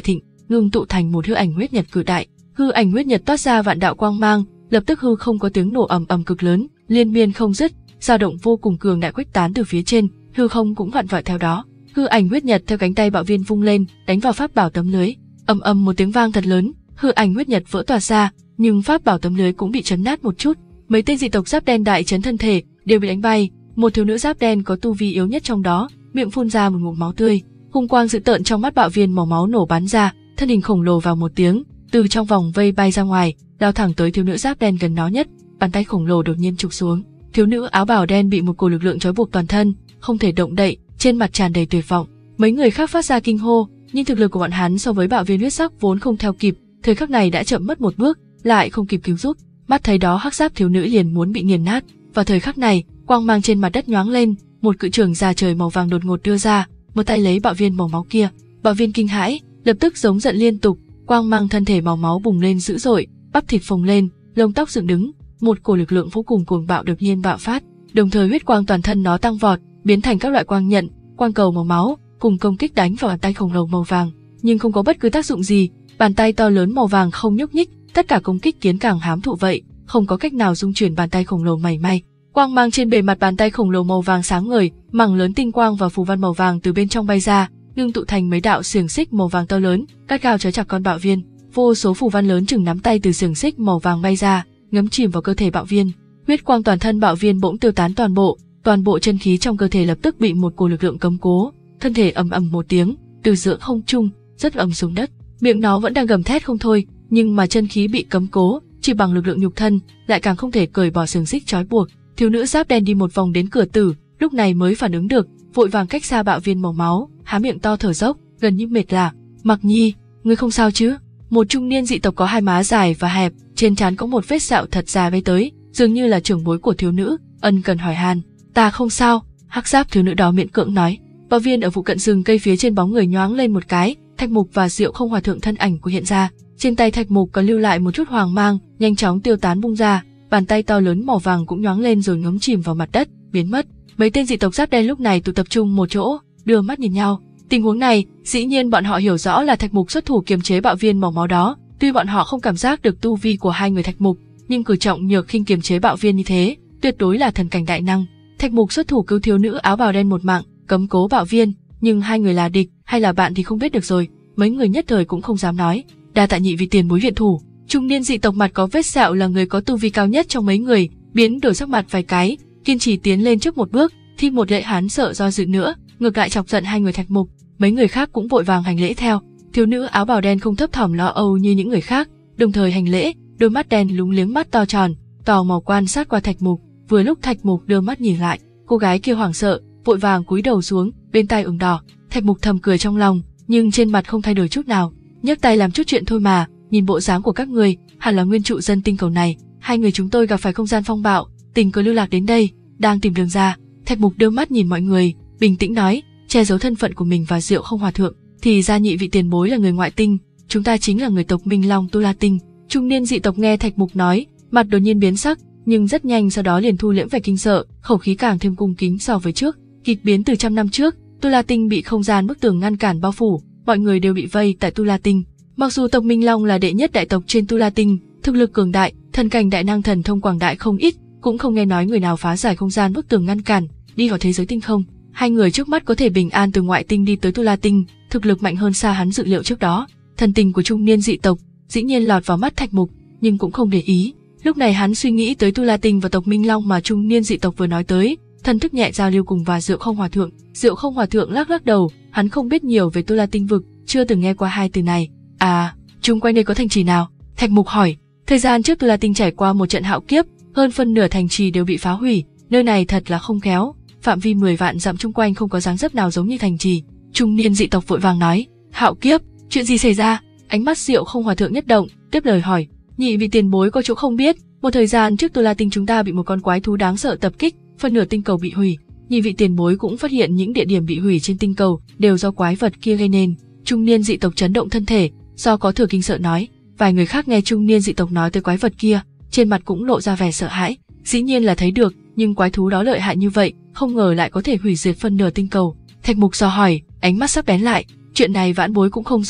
ngưng tụ thành một hư ảnh huyết nhật cự đại. Hư ảnh huyết nhật toát ra vạn đạo quang mang, lập tức hư không có tiếng nổ ầm ầm cực lớn, liên miên không dứt, dao động vô cùng cường đại khuếch tán từ phía trên, hư không cũng vặn vẹo theo đó. Hư ảnh huyết nhật theo cánh tay Bạo Viên vung lên, đánh vào pháp bảo tấm lưới. Ầm ầm một tiếng vang thật lớn, hư ảnh huyết nhật vỡ toạc ra, nhưng pháp bảo tấm lưới cũng bị chấn nát một chút. Mấy tên dị tộc giáp đen đại chấn thân thể đều bị đánh bay. Một thiếu nữ giáp đen có tu vi yếu nhất trong đó, miệng phun ra một ngụm máu tươi. Hung quang dữ tợn trong mắt Bạo Viên màu máu nổ bắn ra, thân hình khổng lồ vào một tiếng, từ trong vòng vây bay ra ngoài, lao thẳng tới thiếu nữ giáp đen gần nó nhất. Bàn tay khổng lồ đột nhiên chụp xuống. Thiếu nữ áo bào đen bị một cổ lực lượng trói buộc toàn thân, không thể động đậy, trên mặt tràn đầy tuyệt vọng. Mấy người khác phát ra kinh hô, nhưng thực lực của bọn hắn so với Bạo Viên huyết sắc vốn không theo kịp, thời khắc này đã chậm mất một bước, lại không kịp cứu giúp. Mắt thấy đó hắc giáp thiếu nữ liền muốn bị nghiền nát. Vào thời khắc này, quang mang trên mặt đất nhoáng lên, một cự trường ra trời màu vàng đột ngột đưa ra, một tay lấy Bạo Viên màu máu kia. Bạo Viên kinh hãi, lập tức giống giận liên tục, quang mang thân thể màu máu bùng lên dữ dội, bắp thịt phồng lên, lông tóc dựng đứng, một cổ lực lượng vô cùng cuồng bạo đột nhiên bạo phát, đồng thời huyết quang toàn thân nó tăng vọt, biến thành các loại quang nhận, quang cầu màu máu, cùng công kích đánh vào bàn tay khổng lồ màu vàng, nhưng không có bất cứ tác dụng gì. Bàn tay to lớn màu vàng không nhúc nhích, tất cả công kích kiến càng hám thụ vậy, không có cách nào dung chuyển bàn tay khổng lồ mảy may. Quang mang trên bề mặt bàn tay khổng lồ màu vàng sáng ngời, mảng lớn tinh quang và phù văn màu vàng từ bên trong bay ra, ngưng tụ thành mấy đạo xiềng xích màu vàng to lớn, gắt gao trói chặt con Bạo Viên. Vô số phù văn lớn chừng nắm tay từ xiềng xích màu vàng bay ra, ngấm chìm vào cơ thể Bạo Viên. Huyết quang toàn thân Bạo Viên bỗng tiêu tán toàn bộ, toàn bộ chân khí trong cơ thể lập tức bị một cổ lực lượng cấm cố, thân thể ầm ầm một tiếng, từ giữa không trung rất ầm xuống đất. Miệng nó vẫn đang gầm thét không thôi, nhưng mà chân khí bị cấm cố, chỉ bằng lực lượng nhục thân lại càng không thể cởi bỏ xiềng xích trói buộc. Thiếu nữ giáp đen đi một vòng đến cửa tử, lúc này mới phản ứng được, vội vàng cách xa Bạo Viên màu máu, há miệng to thở dốc, gần như mệt lả. Mặc Nhi, ngươi không sao chứ? Một trung niên dị tộc có hai má dài và hẹp, trên trán có một vết sẹo thật dài bay tới, dường như là trưởng bối của thiếu nữ, ân cần hỏi han. Ta không sao, hắc giáp thiếu nữ đó miễn cưỡng nói. Bạo Viên ở phụ cận rừng cây phía trên bóng người nhoáng lên một cái, Thạch Mục và Diệu Không Hòa Thượng thân ảnh của hiện ra. Trên tay Thạch Mục còn lưu lại một chút hoàng mang, nhanh chóng tiêu tán bung ra, bàn tay to lớn màu vàng cũng nhoáng lên rồi ngấm chìm vào mặt đất, biến mất. Mấy tên dị tộc giáp đen lúc này tụ tập trung một chỗ, đưa mắt nhìn nhau. Tình huống này, dĩ nhiên bọn họ hiểu rõ là Thạch Mục xuất thủ kiềm chế Bạo Viên màu máu đó. Tuy bọn họ không cảm giác được tu vi của hai người Thạch Mục, nhưng cử trọng nhược khinh kiềm chế Bạo Viên như thế, tuyệt đối là thần cảnh đại năng. Thạch Mục xuất thủ cứu thiếu nữ áo bào đen một mạng, cấm cố Bạo Viên, nhưng hai người là địch hay là bạn thì không biết được rồi. Mấy người nhất thời cũng không dám nói. Đa tạ nhị vị tiền bối viện thủ. Trung niên dị tộc mặt có vết sẹo là người có tu vi cao nhất trong mấy người, biến đổi sắc mặt vài cái, kiên trì tiến lên trước một bước, thi một lễ. Hắn sợ do dự nữa, ngược lại chọc giận hai người Thạch Mục. Mấy người khác cũng vội vàng hành lễ theo. Thiếu nữ áo bào đen không thấp thỏm lo âu như những người khác, đồng thời hành lễ, đôi mắt đen lúng liếng mắt to tròn, tò mò quan sát qua Thạch Mục. Vừa lúc Thạch Mục đưa mắt nhìn lại, cô gái kia hoảng sợ, vội vàng cúi đầu xuống, bên tai ửng đỏ. Thạch Mục thầm cười trong lòng, nhưng trên mặt không thay đổi chút nào, nhấc tay làm chút chuyện thôi mà. Nhìn bộ dáng của các người, hẳn là nguyên trụ dân tinh cầu này. Hai người chúng tôi gặp phải không gian phong bạo, tình cờ lưu lạc đến đây, đang tìm đường ra. Thạch Mục đưa mắt nhìn mọi người, bình tĩnh nói, che giấu thân phận của mình và Diệu Không Hòa Thượng. Thì ra nhị vị tiền bối là người ngoại tinh, chúng ta chính là người tộc Minh Long Tu La Tinh. Trung niên dị tộc nghe Thạch Mục nói, mặt đột nhiên biến sắc, nhưng rất nhanh sau đó liền thu liễm vẻ kinh sợ, khẩu khí càng thêm cung kính so với trước. Kịch biến từ trăm năm trước, Tu La Tinh bị không gian bức tường ngăn cản bao phủ, mọi người đều bị vây tại Tu La Tinh. Mặc dù tộc Minh Long là đệ nhất đại tộc trên Tu La Tinh, thực lực cường đại, thần cảnh đại năng thần thông quảng đại không ít, cũng không nghe nói người nào phá giải không gian bức tường ngăn cản, đi vào thế giới tinh không. Hai người trước mắt có thể bình an từ ngoại tinh đi tới Tu La Tinh, thực lực mạnh hơn xa hắn dự liệu trước đó. Thần tình của trung niên dị tộc dĩ nhiên lọt vào mắt Thạch Mục, nhưng cũng không để ý. Lúc này hắn suy nghĩ tới Tu La Tinh và tộc Minh Long mà trung niên dị tộc vừa nói tới, thần thức nhẹ giao lưu cùng và Diệu Không Hòa Thượng. Diệu Không Hòa Thượng lắc lắc đầu, hắn không biết nhiều về Tu La Tinh vực, chưa từng nghe qua hai từ này. À, chung quanh đây có thành trì nào? Thạch Mục hỏi. Thời gian trước Tu La Tinh trải qua một trận hạo kiếp, hơn phân nửa thành trì đều bị phá hủy, nơi này thật là không khéo, phạm vi mười vạn dặm chung quanh không có dáng dấp nào giống như thành trì. Trung niên dị tộc vội vàng nói, hạo kiếp, chuyện gì xảy ra? Ánh mắt Diệu Không Hòa Thượng nhất động, tiếp lời hỏi, nhị vị tiền bối có chỗ không biết, một thời gian trước Tu La Tinh chúng ta bị một con quái thú đáng sợ tập kích, phần nửa tinh cầu bị hủy. Nhị vị tiền bối cũng phát hiện những địa điểm bị hủy trên tinh cầu đều do quái vật kia gây nên. Trung niên dị tộc chấn động thân thể, do có thừa kinh sợ nói. Vài người khác nghe trung niên dị tộc nói tới quái vật kia, trên mặt cũng lộ ra vẻ sợ hãi. Dĩ nhiên là thấy được, nhưng quái thú đó lợi hại như vậy, không ngờ lại có thể hủy diệt phân nửa tinh cầu. Thạch Mục dò hỏi, ánh mắt sắc bén lại, chuyện này vãn bối cũng không rõ,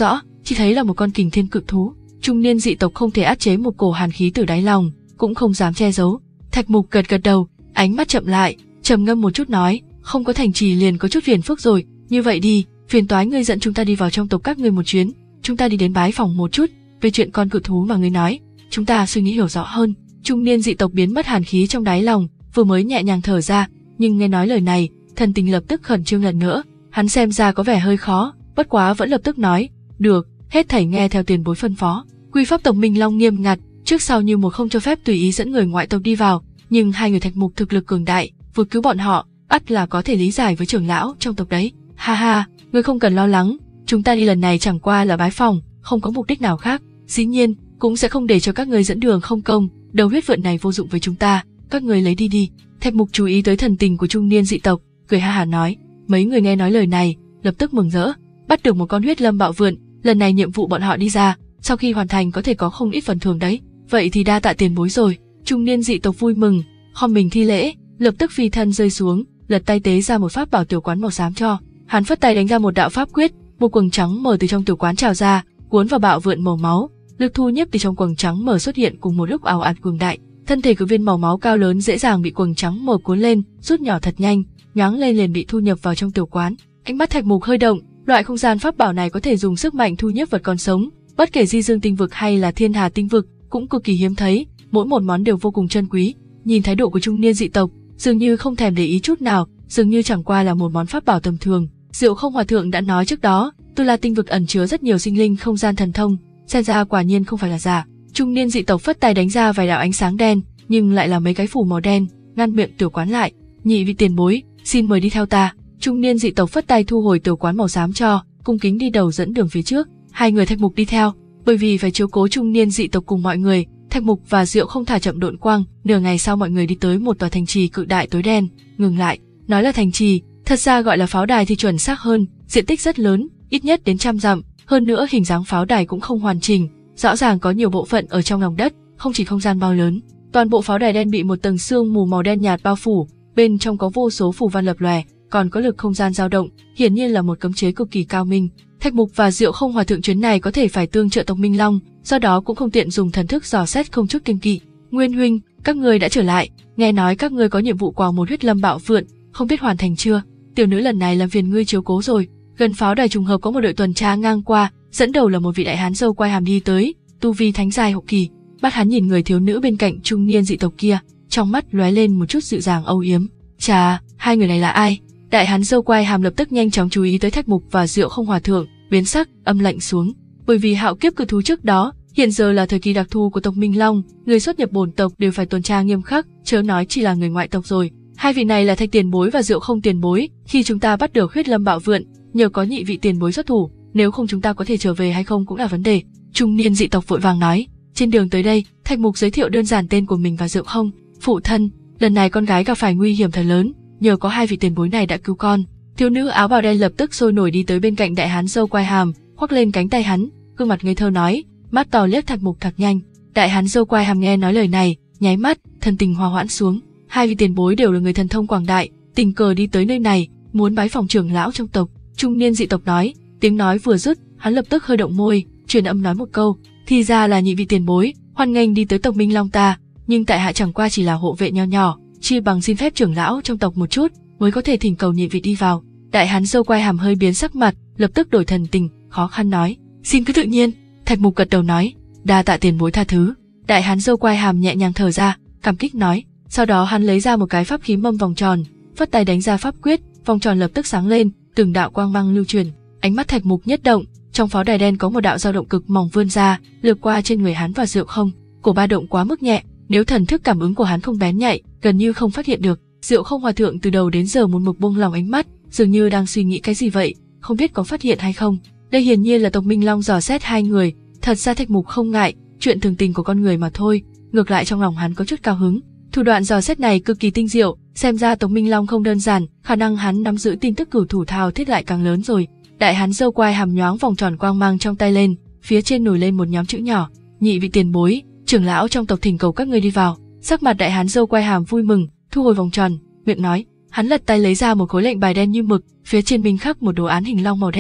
chỉ thấy là một con kình thiên cự thú. Trung niên dị tộc không thể áp chế một cổ hàn khí từ đáy lòng, cũng không dám che giấu. Thạch Mục gật gật đầu, ánh mắt chậm lại, trầm ngâm một chút nói, không có thành trì liền có chút phiền phức rồi, như vậy đi, phiền toái ngươi dẫn chúng ta đi vào trong tộc các ngươi một chuyến, chúng ta đi đến bái phòng một chút, về chuyện con cự thú mà ngươi nói, chúng ta suy nghĩ hiểu rõ hơn. Trung niên dị tộc biến mất hàn khí trong đáy lòng, vừa mới nhẹ nhàng thở ra, nhưng nghe nói lời này, thần tình lập tức khẩn trương lần nữa. Hắn xem ra có vẻ hơi khó, bất quá vẫn lập tức nói, được, hết thảy nghe theo tiền bối phân phó. Quy pháp tộc Minh Long nghiêm ngặt, trước sau như một không cho phép tùy ý dẫn người ngoại tộc đi vào, nhưng hai người Thạch Mục thực lực cường đại, vừa cứu bọn họ, ắt là có thể lý giải với trưởng lão trong tộc đấy. Ha ha, ngươi không cần lo lắng, chúng ta đi lần này chẳng qua là bái phòng, không có mục đích nào khác. Dĩ nhiên, cũng sẽ không để cho các ngươi dẫn đường không công, đầu huyết vượn này vô dụng với chúng ta, các ngươi lấy đi đi. Thạch Mục chú ý tới thần tình của trung niên dị tộc, cười ha hả nói. Mấy người nghe nói lời này, lập tức mừng rỡ, bắt được một con huyết lâm bạo vượn, lần này nhiệm vụ bọn họ đi ra, sau khi hoàn thành có thể có không ít phần thưởng đấy. Vậy thì đa tạ tiền bối rồi. Trung niên dị tộc vui mừng, khom mình thi lễ, lập tức phi thân rơi xuống, lật tay tế ra một pháp bảo tiểu quán màu xám cho. Hắn phất tay đánh ra một đạo pháp quyết, một quầng trắng mờ từ trong tiểu quán trào ra, cuốn vào bạo vượn màu máu. Lực thu nhiếp từ trong quầng trắng mờ xuất hiện cùng một lúc ào ạt cường đại. Thân thể của viên màu máu cao lớn dễ dàng bị quầng trắng mờ cuốn lên, rút nhỏ thật nhanh, nhoáng lên liền bị thu nhập vào trong tiểu quán. Ánh mắt Thạch Mục hơi động, loại không gian pháp bảo này có thể dùng sức mạnh thu nhiếp vật còn sống, bất kể Di Dương tinh vực hay là Thiên Hà tinh vực, cũng cực kỳ hiếm thấy, mỗi một món đều vô cùng chân quý. Nhìn thái độ của trung niên dị tộc, dường như không thèm để ý chút nào, dường như chẳng qua là một món pháp bảo tầm thường. Diệu Không Hòa thượng đã nói trước đó, Tu La tinh vực ẩn chứa rất nhiều sinh linh không gian thần thông, xem ra quả nhiên không phải là giả. Trung niên dị tộc phất tay đánh ra vài đạo ánh sáng đen, nhưng lại là mấy cái phủ màu đen, ngăn miệng tiểu quán lại. Nhị vị tiền bối, xin mời đi theo ta. Trung niên dị tộc phất tay thu hồi tiểu quán màu xám cho, cung kính đi đầu dẫn đường phía trước. Hai người Thạch Mục đi theo, bởi vì phải chiếu cố trung niên dị tộc cùng mọi người, Thạch Mục và Diệu Không thả chậm độn quang. Nửa ngày sau mọi người đi tới một tòa thành trì cự đại tối đen, ngừng lại. Nói là thành trì, thật ra gọi là pháo đài thì chuẩn xác hơn, diện tích rất lớn, ít nhất đến trăm dặm. Hơn nữa hình dáng pháo đài cũng không hoàn chỉnh, rõ ràng có nhiều bộ phận ở trong lòng đất, không chỉ không gian bao lớn. Toàn bộ pháo đài đen bị một tầng sương mù màu đen nhạt bao phủ, bên trong có vô số phù văn lập lòe, còn có lực không gian dao động, hiển nhiên là một cấm chế cực kỳ cao minh. Thạch Mục và Diệu Không Hòa thượng chuyến này có thể phải tương trợ tộc Minh Long, do đó cũng không tiện dùng thần thức dò xét không chút kiêng kỵ. Nguyên huynh, các ngươi đã trở lại, nghe nói các ngươi có nhiệm vụ quào một huyết lâm bạo vượn, không biết hoàn thành chưa? Tiểu nữ lần này làm phiền ngươi chiếu cố rồi. Gần pháo đài trùng hợp có một đội tuần tra ngang qua, dẫn đầu là một vị đại hán râu quai hàm đi tới, tu vi thánh giai hậu kỳ. Bắt hắn nhìn người thiếu nữ bên cạnh trung niên dị tộc kia, trong mắt lóe lên một chút dịu dàng âu yếm. Chà, hai người này là ai? Đại hán râu quai hàm lập tức nhanh chóng chú ý tới Thạch Mục và Diệu Không Hòa thượng, biến sắc, âm lạnh xuống. Bởi vì hạo kiếp cự thú trước đó, hiện giờ là thời kỳ đặc thù của tộc Minh Long, người xuất nhập bổn tộc đều phải tuần tra nghiêm khắc, chớ nói chỉ là người ngoại tộc rồi. Hai vị này là Thạch tiền bối và Diệu Không tiền bối, khi chúng ta bắt được huyết lâm bạo vượn, nhờ có nhị vị tiền bối xuất thủ, nếu không chúng ta có thể trở về hay không cũng là vấn đề. Trung niên dị tộc vội vàng nói. Trên đường tới đây, Thạch Mục giới thiệu đơn giản tên của mình và Diệu Không. Phụ thân, lần này con gái gặp phải nguy hiểm thật lớn, nhờ có hai vị tiền bối này đã cứu con. Thiếu nữ áo bào đen lập tức sôi nổi đi tới bên cạnh đại hán râu quai hàm, khoác lên cánh tay hắn, gương mặt ngây thơ nói, mắt to liếc Thạch Mục thật nhanh. Đại hán râu quai hàm nghe nói lời này, nháy mắt, thân tình hòa hoãn xuống. Hai vị tiền bối đều là người thần thông quảng đại, tình cờ đi tới nơi này, muốn bái phòng trưởng lão trong tộc. Trung niên dị tộc nói, tiếng nói vừa dứt, hắn lập tức hơi động môi, truyền âm nói một câu, thì ra là nhị vị tiền bối, hoan nghênh đi tới tộc Minh Long ta, nhưng tại hạ chẳng qua chỉ là hộ vệ nho nhỏ, chi bằng xin phép trưởng lão trong tộc một chút, mới có thể thỉnh cầu nhị vị đi vào. Đại hán râu quai hàm hơi biến sắc mặt, lập tức đổi thần tình, khó khăn nói, xin cứ tự nhiên. Thạch Mục gật đầu nói, đa tạ tiền bối tha thứ. Đại hán râu quai hàm nhẹ nhàng thở ra, cảm kích nói. Sau đó hắn lấy ra một cái pháp khí mâm vòng tròn, phất tay đánh ra pháp quyết, vòng tròn lập tức sáng lên, từng đạo quang mang lưu truyền. Ánh mắt Thạch Mục nhất động, trong pháo đài đen có một đạo dao động cực mỏng vươn ra, lướt qua trên người hắn và Diệu Không. Cổ ba động quá mức nhẹ, nếu thần thức cảm ứng của hắn không bén nhạy, gần như không phát hiện được. Diệu Không Hòa thượng từ đầu đến giờ một mực buông lòng ánh mắt, dường như đang suy nghĩ cái gì vậy, không biết có phát hiện hay không. Đây hiển nhiên là tộc Minh Long dò xét hai người, thật ra Thạch Mục không ngại, chuyện thường tình của con người mà thôi, ngược lại trong lòng hắn có chút cao hứng. Thủ đoạn dò xét này cực kỳ tinh diệu, xem ra tộc Minh Long không đơn giản, khả năng hắn nắm giữ tin tức cửu thủ thao thiết lại càng lớn rồi. Đại hán râu quai hàm nhoáng vòng tròn quang mang trong tay lên, phía trên nổi lên một nhóm chữ nhỏ, nhị vị tiền bối, trưởng lão trong tộc thỉnh cầu các ngươi đi vào. Sắc mặt đại hán râu quai hàm vui mừng, thu hồi vòng tròn, miệng nói, hắn lật tay lấy ra một khối lệnh bài đen như mực, phía trên minh khắc một đồ án hình long màu đen.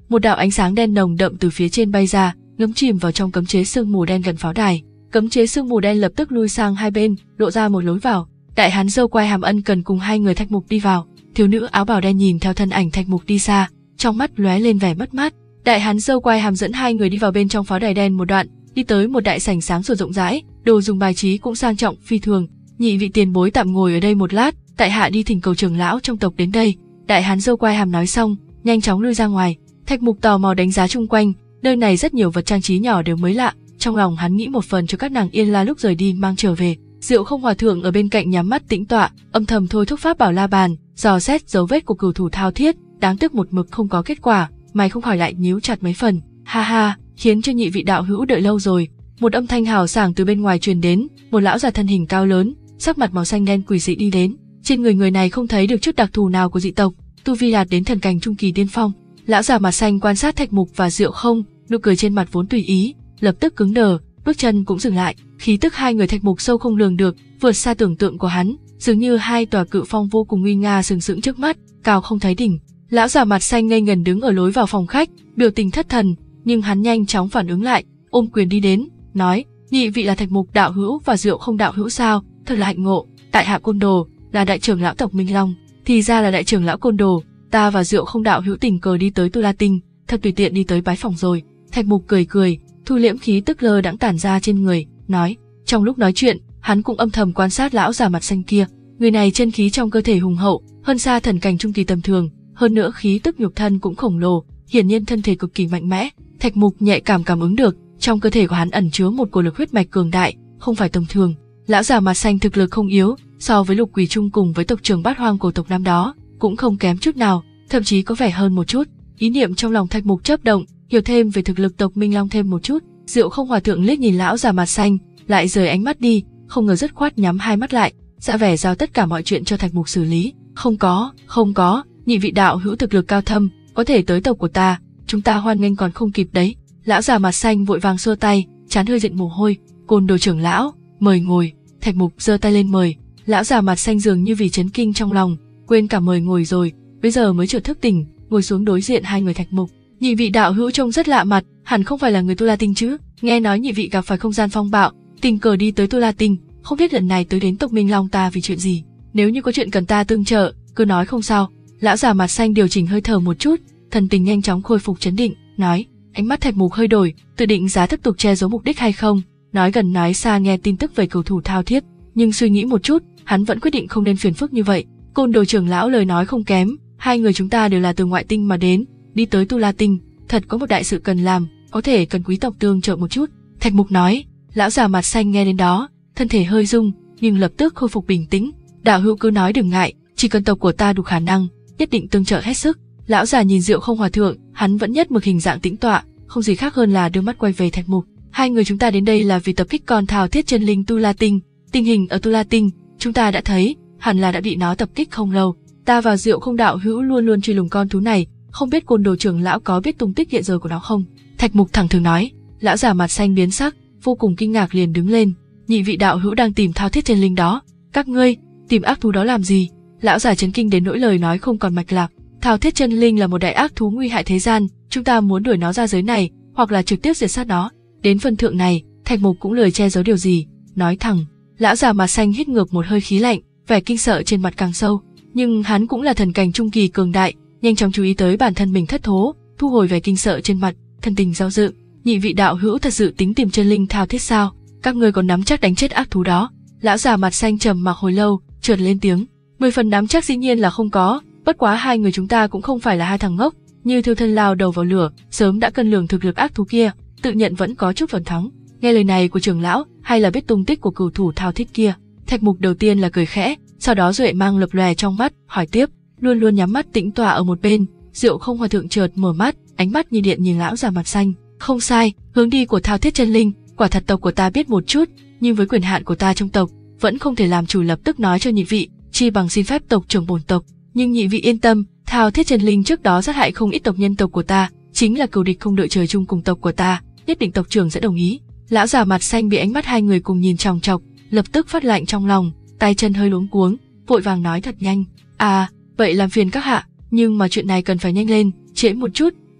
một đạo ánh sáng đen nồng đậm từ phía trên bay ra, ngấm chìm vào trong cấm chế sương mù đen gần pháo đài. Cấm chế sương mù đen lập tức lui sang hai bên, lộ ra một lối vào. Đại hán râu quai hàm ân cần cùng hai người Thạch Mục đi vào. Thiếu nữ áo bào đen nhìn theo thân ảnh Thạch Mục đi xa, trong mắt lóe lên vẻ mất mát. Đại hán râu quai hàm dẫn hai người đi vào bên trong pháo đài đen một đoạn, đi tới một đại sảnh sáng sủa rộng rãi, đồ dùng bài trí cũng sang trọng phi thường. Nhị vị tiền bối tạm ngồi ở đây một lát, tại hạ đi thỉnh cầu trưởng lão trong tộc đến đây. Đại hán râu quai hàm nói xong, nhanh chóng lui ra ngoài. Thạch Mục tò mò đánh giá chung quanh, nơi này rất nhiều vật trang trí nhỏ đều mới lạ, trong lòng hắn nghĩ một phần cho các nàng Yên La lúc rời đi mang trở về. Diệu Không hòa thượng ở bên cạnh nhắm mắt tĩnh tọa, âm thầm thôi thúc pháp bảo la bàn, dò xét dấu vết của cửu thủ thao thiết, đáng tiếc một mực không có kết quả, mày không khỏi lại nhíu chặt mấy phần. Ha ha, khiến cho nhị vị đạo hữu đợi lâu rồi. Một âm thanh hào sảng từ bên ngoài truyền đến, một lão già thân hình cao lớn, sắc mặt màu xanh đen quỷ dị đi đến. Trên người người này không thấy được chút đặc thù nào của dị tộc, tu vi đạt đến thần cảnh trung kỳ điên phong. Lão già mặt xanh quan sát Thạch Mục và Diệu Không, nụ cười trên mặt vốn tùy ý, lập tức cứng đờ, bước chân cũng dừng lại. Khí tức hai người Thạch Mục sâu không lường được, vượt xa tưởng tượng của hắn, dường như hai tòa cự phong vô cùng nguy nga sừng sững trước mắt, cao không thấy đỉnh. Lão già mặt xanh ngây ngần đứng ở lối vào phòng khách, biểu tình thất thần, nhưng hắn nhanh chóng phản ứng lại, ôm quyền đi đến, nói: nhị vị là Thạch Mục đạo hữu và Diệu Không đạo hữu sao? Thật là hạnh ngộ. Tại hạ Côn Đồ, là đại trưởng lão tộc Minh Long. Thì ra là đại trưởng lão Côn Đồ. Ta và Diệu Không đạo hữu tình cờ đi tới Tu La Tinh, thật tùy tiện đi tới bái phòng rồi. Thạch Mục cười cười, thu liễm khí tức lơ đãng tản ra trên người, nói. Trong lúc nói chuyện, hắn cũng âm thầm quan sát lão già mặt xanh kia. Người này chân khí trong cơ thể hùng hậu, hơn xa thần cảnh trung kỳ tầm thường, hơn nữa khí tức nhục thân cũng khổng lồ, hiển nhiên thân thể cực kỳ mạnh mẽ. Thạch Mục nhạy cảm cảm ứng được, trong cơ thể của hắn ẩn chứa một cổ lực huyết mạch cường đại, không phải tầm thường. Lão già mặt xanh thực lực không yếu, so với Lục Quỷ Trung cùng với tộc trưởng Bát Hoang cổ tộc năm đó, cũng không kém chút nào, thậm chí có vẻ hơn một chút. Ý niệm trong lòng Thạch Mục chớp động, hiểu thêm về thực lực tộc Minh Long thêm một chút. Diệu Không hòa thượng liếc nhìn lão già mặt xanh, lại rời ánh mắt đi, không ngờ dứt khoát nhắm hai mắt lại, dạ vẻ giao tất cả mọi chuyện cho Thạch Mục xử lý. Không có, không có, nhị vị đạo hữu thực lực cao thâm, có thể tới tộc của ta, chúng ta hoan nghênh còn không kịp đấy. Lão già mặt xanh vội vàng xua tay, trán hơi diện mồ hôi. Côn Đồ trưởng lão, mời ngồi. Thạch Mục giơ tay lên mời. Lão già mặt xanh dường như vì chấn kinh trong lòng, quên cả mời ngồi rồi, bây giờ mới chợt thức tỉnh, ngồi xuống đối diện hai người Thạch Mục. Nhị vị đạo hữu trông rất lạ mặt, hẳn không phải là người Tu La Tinh chứ? Nghe nói nhị vị gặp phải không gian phong bạo, tình cờ đi tới Tu La Tinh, không biết lần này tới đến tộc Minh Long ta vì chuyện gì. Nếu như có chuyện cần ta tương trợ, cứ nói không sao. Lão già mặt xanh điều chỉnh hơi thở một chút, thần tình nhanh chóng khôi phục trấn định, nói. Ánh mắt Thạch Mục hơi đổi, tự định giá tiếp tục che giấu mục đích hay không, nói gần nói xa nghe tin tức về cửu thủ thao thiết, nhưng suy nghĩ một chút, hắn vẫn quyết định không nên phiền phức như vậy. Côn Đồ trưởng lão lời nói không kém, hai người chúng ta đều là từ ngoại tinh mà đến, đi tới Tu La Tinh, thật có một đại sự cần làm, có thể cần quý tộc tương trợ một chút. Thạch Mục nói. Lão già mặt xanh nghe đến đó, thân thể hơi rung, nhưng lập tức khôi phục bình tĩnh. Đạo hữu cứ nói đừng ngại, chỉ cần tộc của ta đủ khả năng, nhất định tương trợ hết sức. Lão già nhìn Diệu Không hòa thượng, hắn vẫn nhất mực hình dạng tĩnh tọa, không gì khác hơn là đưa mắt quay về Thạch Mục. Hai người chúng ta đến đây là vì tập kích con thao thiết chân linh Tu La Tinh. Tình hình ở Tu La Tinh, chúng ta đã thấy, hẳn là đã bị nó tập kích không lâu. Ta và Diệu Không đạo hữu luôn luôn truy lùng con thú này, không biết Côn Đồ trưởng lão có biết tung tích hiện giờ của nó không? Thạch Mục thẳng thừng nói. Lão già mặt xanh biến sắc, vô cùng kinh ngạc liền đứng lên. Nhị vị đạo hữu đang tìm thao thiết chân linh đó, các ngươi tìm ác thú đó làm gì? Lão già chấn kinh đến nỗi lời nói không còn mạch lạc. Thao thiết chân linh là một đại ác thú nguy hại thế gian, chúng ta muốn đuổi nó ra giới này, hoặc là trực tiếp diệt sát nó. Đến phần thượng này, Thạch Mục cũng lười che giấu điều gì, nói thẳng. Lão già mặt xanh hít ngược một hơi khí lạnh, vẻ kinh sợ trên mặt càng sâu. Nhưng hắn cũng là thần cảnh trung kỳ cường đại, nhanh chóng chú ý tới bản thân mình thất thố, thu hồi vẻ kinh sợ trên mặt, thân tình do dự. Nhị vị đạo hữu thật sự tính tìm chân linh thao thiết sao? Các ngươi còn nắm chắc đánh chết ác thú đó? Lão già mặt xanh trầm mặc hồi lâu, chợt lên tiếng. Mười phần nắm chắc dĩ nhiên là không có, bất quá hai người chúng ta cũng không phải là hai thằng ngốc, như Thiêu Thân lao đầu vào lửa, sớm đã cân lường thực lực ác thú kia, tự nhận vẫn có chút phần thắng. Nghe lời này của trưởng lão, hay là biết tung tích của cửu thủ thao thiết kia? Thạch Mục đầu tiên là cười khẽ, sau đó duệ mang lập lòe trong mắt, hỏi tiếp. Luôn luôn nhắm mắt tĩnh tọa ở một bên, Diệu Không hòa thượng chợt mở mắt, ánh mắt như điện nhìn lão già mặt xanh. Không sai, hướng đi của thao thiết chân linh, quả thật tộc của ta biết một chút, nhưng với quyền hạn của ta trong tộc, vẫn không thể làm chủ lập tức nói cho nhị vị, chi bằng xin phép tộc trưởng bổn tộc. Nhưng nhị vị yên tâm, thao thiết chân linh trước đó sát hại không ít tộc nhân tộc của ta, chính là cừu địch không đội trời chung cùng tộc của ta, nhất định tộc trưởng sẽ đồng ý. Lão già mặt xanh bị ánh mắt hai người cùng nhìn chòng chọc, lập tức phát lạnh trong lòng, tay chân hơi luống cuống, vội vàng nói thật nhanh. À, vậy làm phiền các hạ, nhưng mà chuyện này cần phải nhanh lên, trễ một chút,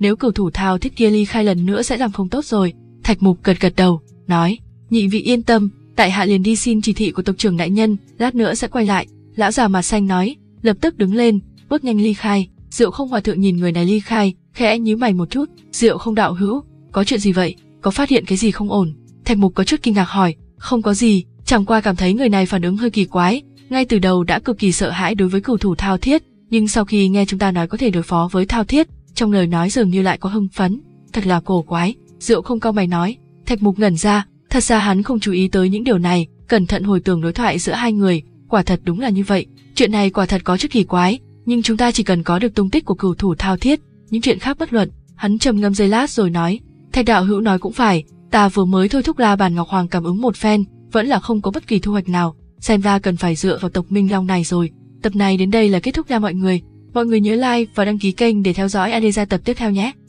nếu cửu thủ thao thiết kia ly khai lần nữa sẽ làm không tốt rồi. Thạch Mục gật gật đầu, nói, nhị vị yên tâm, tại hạ liền đi xin chỉ thị của tộc trưởng đại nhân, lát nữa sẽ quay lại. Lão già mặt xanh nói, lập tức đứng lên, bước nhanh ly khai. Diệu Không hòa thượng nhìn người này ly khai, khẽ nhíu mày một chút. Diệu Không đạo hữu, có chuyện gì vậy? Có phát hiện cái gì không ổn? Thạch Mục có chút kinh ngạc hỏi. Không có gì, chẳng qua cảm thấy người này phản ứng hơi kỳ quái. Ngay từ đầu đã cực kỳ sợ hãi đối với cửu thủ Thao Thiết, nhưng sau khi nghe chúng ta nói có thể đối phó với Thao Thiết, trong lời nói dường như lại có hưng phấn. Thật là cổ quái. Diệu Không cau mày nói. Thạch Mục ngẩn ra, thật ra hắn không chú ý tới những điều này, cẩn thận hồi tưởng đối thoại giữa hai người, quả thật đúng là như vậy. Chuyện này quả thật có chút kỳ quái, nhưng chúng ta chỉ cần có được tung tích của cửu thủ Thao Thiết, những chuyện khác bất luận. Hắn trầm ngâm giây lát rồi nói, Thạch đạo hữu nói cũng phải, ta vừa mới thôi thúc La Bàn Ngọc Hoàng cảm ứng một phen, vẫn là không có bất kỳ thu hoạch nào, xem ra cần phải dựa vào tộc Minh Long này rồi. Tập này đến đây là kết thúc nha mọi người. Mọi người nhớ like và đăng ký kênh để theo dõi a đê gia tập tiếp theo nhé.